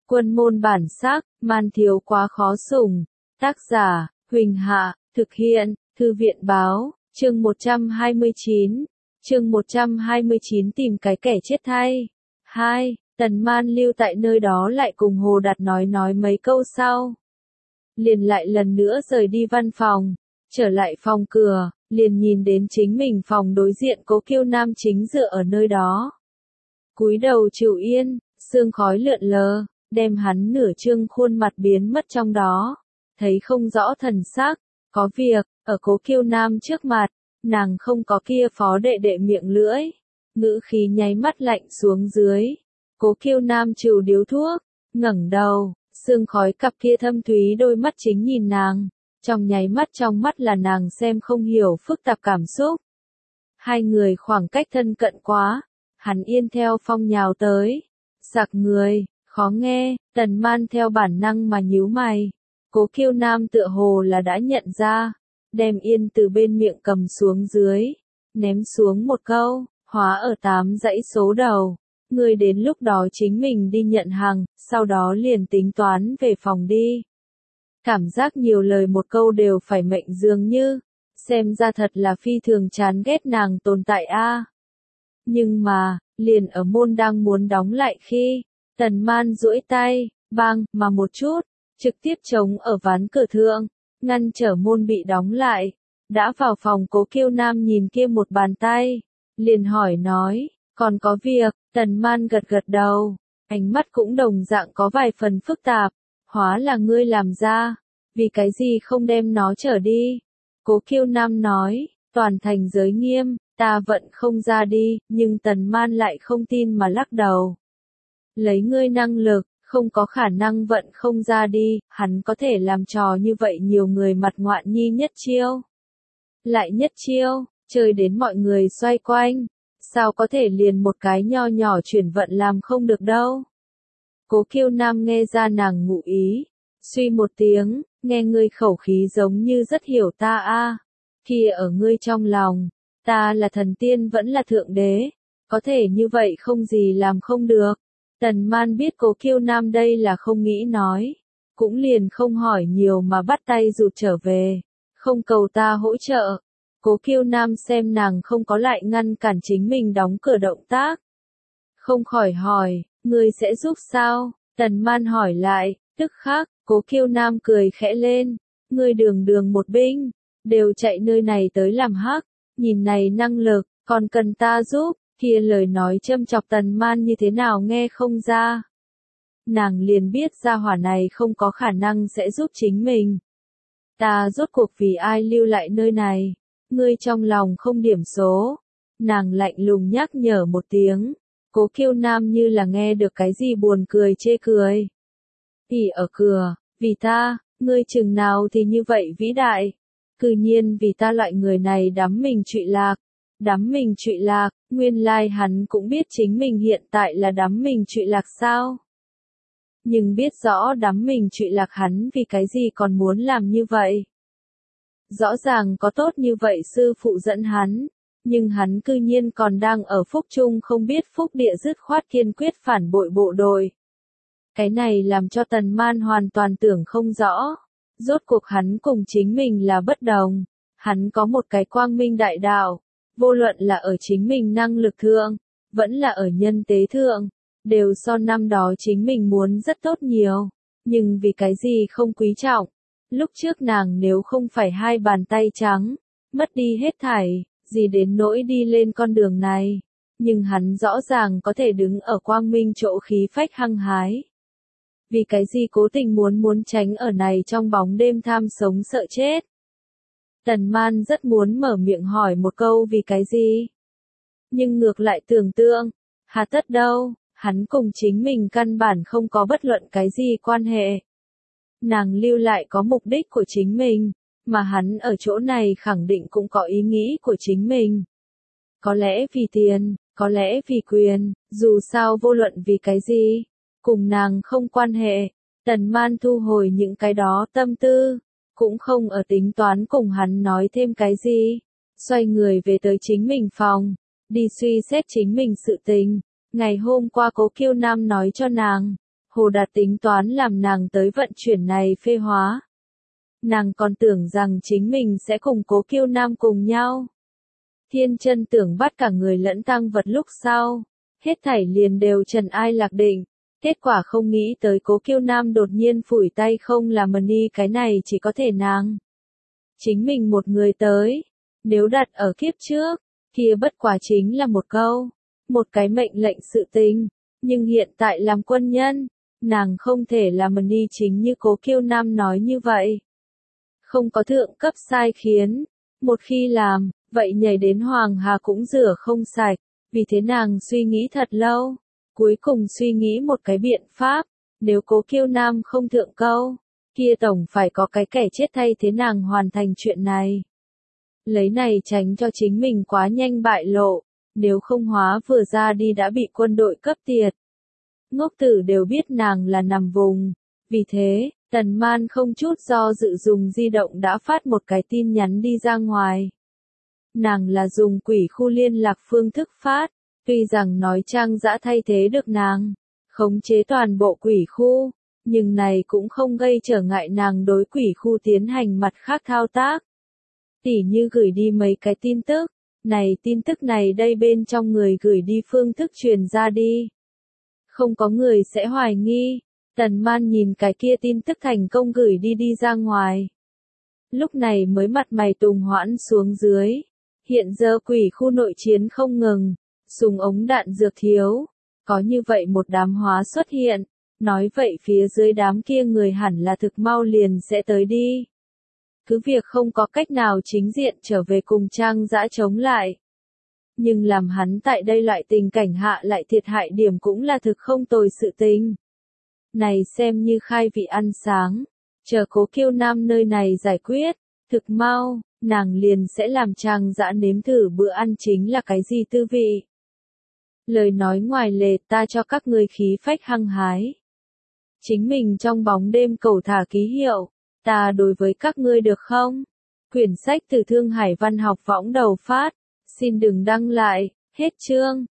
Quân môn bản sắc, man thiếu quá khó sủng. Tác giả, Huỳnh Hạ, thực hiện, Thư viện báo, chương 129. Chương 129 tìm cái kẻ chết thay. 2. Tần Man lưu tại nơi đó lại cùng Hồ Đạt nói mấy câu sau. Liền lại lần nữa rời đi văn phòng, trở lại phòng cửa, liền nhìn đến chính mình phòng đối diện Cố Kiêu Nam chính dựa ở nơi đó. Cúi đầu chịu yên, sương khói lượn lờ, đem hắn nửa trương khuôn mặt biến mất trong đó, thấy không rõ thần sắc, có việc, ở Cố Kiêu Nam trước mặt, nàng không có kia phó đệ đệ miệng lưỡi, ngữ khí nháy mắt lạnh xuống dưới. Cố Kiêu Nam chịu điếu thuốc, ngẩng đầu, sương khói cặp kia thâm thúy đôi mắt chính nhìn nàng, trong nháy mắt trong mắt là nàng xem không hiểu phức tạp cảm xúc. Hai người khoảng cách thân cận quá, hắn yên theo phong nhào tới, sặc người, khó nghe, Tần Man theo bản năng mà nhíu mày. Cố Kiêu Nam tựa hồ là đã nhận ra, đem yên từ bên miệng cầm xuống dưới, ném xuống một câu, hóa ở 8 dãy số đầu. Người đến lúc đó chính mình đi nhận hàng, sau đó liền tính toán về phòng đi. Cảm giác nhiều lời một câu đều phải mệnh dường như, xem ra thật là phi thường chán ghét nàng tồn tại a. Nhưng mà, liền ở môn đang muốn đóng lại khi, Tần Man duỗi tay, bang, mà một chút, trực tiếp chống ở ván cửa thượng, ngăn trở môn bị đóng lại. Đã vào phòng Cố Kiêu Nam nhìn kia một bàn tay, liền hỏi nói, còn có việc. Tần Man gật gật đầu, ánh mắt cũng đồng dạng có vài phần phức tạp, hóa là ngươi làm ra, vì cái gì không đem nó trở đi. Cố Kiêu Nam nói, toàn thành giới nghiêm, ta vận không ra đi, nhưng Tần Man lại không tin mà lắc đầu. Lấy ngươi năng lực, không có khả năng vận không ra đi, hắn có thể làm trò như vậy nhiều người mặt ngoạn nhi nhất chiêu. Lại nhất chiêu, chơi đến mọi người xoay quanh. Sao có thể liền một cái nho nhỏ chuyển vận làm không được đâu. Cố Kiêu Nam nghe ra nàng ngụ ý, suy một tiếng, nghe ngươi khẩu khí giống như rất hiểu ta a. Kia ở ngươi trong lòng, ta là thần tiên vẫn là thượng đế, có thể như vậy không gì làm không được. Tần Man biết Cố Kiêu Nam đây là không nghĩ nói, cũng liền không hỏi nhiều mà bắt tay rụt trở về, không cầu ta hỗ trợ. Cố Kiêu Nam xem nàng không có lại ngăn cản chính mình đóng cửa động tác. Không khỏi hỏi, ngươi sẽ giúp sao? Tần Man hỏi lại, tức khắc, Cố Kiêu Nam cười khẽ lên, ngươi đường một binh, đều chạy nơi này tới làm hắc, nhìn này năng lực, còn cần ta giúp, kia lời nói châm chọc Tần Man như thế nào nghe không ra. Nàng liền biết gia hỏa này không có khả năng sẽ giúp chính mình. Ta rốt cuộc vì ai lưu lại nơi này? Ngươi trong lòng không điểm số. Nàng lạnh lùng nhắc nhở một tiếng. Cố Kiêu Nam như là nghe được cái gì buồn cười chê cười. Ỉ ở cửa, vì ta, ngươi chừng nào thì như vậy vĩ đại. Cư nhiên vì ta loại người này đắm mình trụy lạc. Đắm mình trụy lạc, nguyên lai hắn cũng biết chính mình hiện tại là đắm mình trụy lạc sao. Nhưng biết rõ đắm mình trụy lạc hắn vì cái gì còn muốn làm như vậy. Rõ ràng có tốt như vậy sư phụ dẫn hắn, nhưng hắn cư nhiên còn đang ở phúc chung không biết phúc địa dứt khoát kiên quyết phản bội bộ đội. Cái này làm cho Tần Man hoàn toàn tưởng không rõ, rốt cuộc hắn cùng chính mình là bất đồng, hắn có một cái quang minh đại đạo, vô luận là ở chính mình năng lực thượng, vẫn là ở nhân tế thượng, đều so năm đó chính mình muốn rất tốt nhiều, nhưng vì cái gì không quý trọng. Lúc trước nàng nếu không phải hai bàn tay trắng, mất đi hết thảy, gì đến nỗi đi lên con đường này. Nhưng hắn rõ ràng có thể đứng ở quang minh chỗ khí phách hăng hái. Vì cái gì cố tình muốn tránh ở này trong bóng đêm tham sống sợ chết. Tần Man rất muốn mở miệng hỏi một câu vì cái gì. Nhưng ngược lại tưởng tượng, hà tất đâu, hắn cùng chính mình căn bản không có bất luận cái gì quan hệ. Nàng lưu lại có mục đích của chính mình, mà hắn ở chỗ này khẳng định cũng có ý nghĩ của chính mình. Có lẽ vì tiền, có lẽ vì quyền, dù sao vô luận vì cái gì, cùng nàng không quan hệ. Tần Man thu hồi những cái đó tâm tư, cũng không ở tính toán cùng hắn nói thêm cái gì. Xoay người về tới chính mình phòng, đi suy xét chính mình sự tình. Ngày hôm qua Cố Kiêu Nam nói cho nàng, Hồ Đạt tính toán làm nàng tới vận chuyển này phê hóa. Nàng còn tưởng rằng chính mình sẽ cùng Cố Kiêu Nam cùng nhau. Thiên Chân tưởng bắt cả người lẫn tang vật lúc sau, hết thảy liền đều trần ai lạc định. Kết quả không nghĩ tới Cố Kiêu Nam đột nhiên phủi tay không làm đi, cái này chỉ có thể nàng chính mình một người tới. Nếu đặt ở kiếp trước, kia bất quá chính là một câu, một cái mệnh lệnh sự tình. Nhưng hiện tại làm quân nhân, nàng không thể làm đi chính như Cố Kiêu Nam nói như vậy. Không có thượng cấp sai khiến, một khi làm, vậy nhảy đến Hoàng Hà cũng rửa không sạch. Vì thế nàng suy nghĩ thật lâu, cuối cùng suy nghĩ một cái biện pháp. Nếu Cố Kiêu Nam không thượng câu, kia tổng phải có cái kẻ chết thay thế nàng hoàn thành chuyện này. Lấy này tránh cho chính mình quá nhanh bại lộ, nếu không hóa vừa ra đi đã bị quân đội cấp tiệt. Ngốc tử đều biết nàng là nằm vùng, vì thế, Tần Man không chút do dự dùng di động đã phát một cái tin nhắn đi ra ngoài. Nàng là dùng quỷ khu liên lạc phương thức phát, tuy rằng nói Trang Dã thay thế được nàng, khống chế toàn bộ quỷ khu, nhưng này cũng không gây trở ngại nàng đối quỷ khu tiến hành mặt khác thao tác. Tỉ như gửi đi mấy cái tin tức, tin tức này đây bên trong người gửi đi phương thức truyền ra đi. Không có người sẽ hoài nghi. Tần Man nhìn cái kia tin tức thành công gửi đi ra ngoài. Lúc này mới mặt mày tùng hoãn xuống dưới. Hiện giờ quỷ khu nội chiến không ngừng, súng ống đạn dược thiếu. Có như vậy một đám hóa xuất hiện, nói vậy phía dưới đám kia người hẳn là thực mau liền sẽ tới đi. Cứ việc không có cách nào chính diện trở về cùng Trang Dã chống lại. Nhưng làm hắn tại đây loại tình cảnh hạ lại thiệt hại điểm cũng là thực không tồi sự tình. Này xem như khai vị ăn sáng, chờ Cố Kiêu Nam nơi này giải quyết, thực mau, nàng liền sẽ làm Trang Dã nếm thử bữa ăn chính là cái gì tư vị. Lời nói ngoài lề, ta cho các ngươi khí phách hăng hái. Chính mình trong bóng đêm cầu thả ký hiệu, ta đối với các ngươi được không? Quyển sách từ Thương Hải Văn học võng đầu phát, xin đừng đăng lại, hết chương.